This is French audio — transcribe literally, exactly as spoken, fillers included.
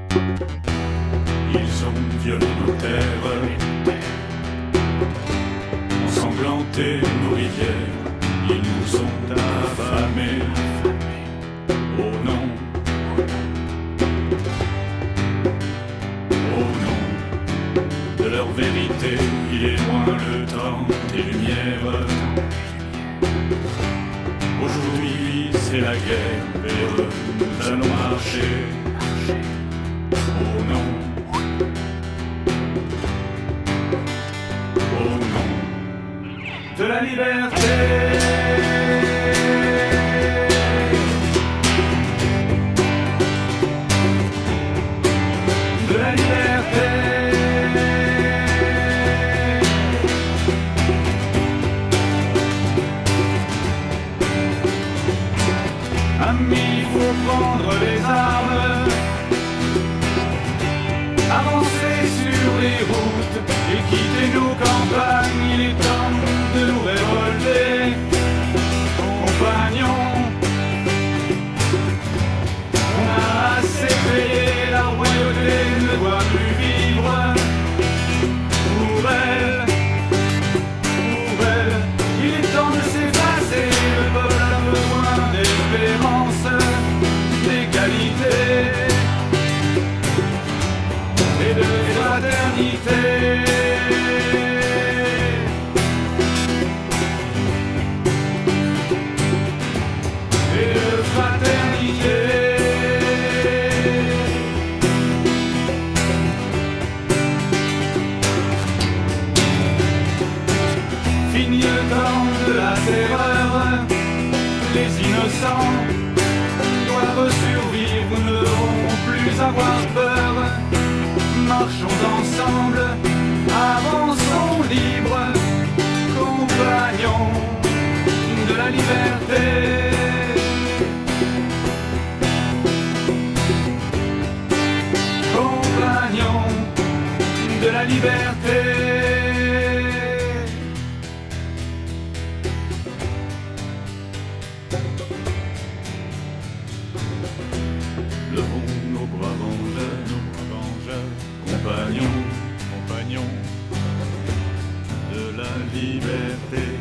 Ils ont violé nos terres, ensanglanté nos rivières, ils nous ont affamés. Oh non, oh non, de leur vérité, il est loin le temps des lumières. Aujourd'hui c'est la guerre, vers eux nous allons marcher. Oh non, oh non, de la liberté. De la liberté. Amis, faut prendre les armes, avancer sur les routes et quitter nos campagnes. Il est temps de nous révolter, compagnons. On a assez payé, la royauté ne doit plus vivre. Pour elle, pour elle, il est temps de s'effacer. Le peuple a besoin d'espérance, d'égalité et de fraternité. Et de fraternité. Fini le temps de la terreur, les innocents doivent survivre, nous ne devrons plus avoir peur. Marchons ensemble, avançons libres, compagnons de la liberté. Compagnons de la liberté. Levons nos bras vengeurs, nos bras vengeurs, compagnons, compagnons de la liberté.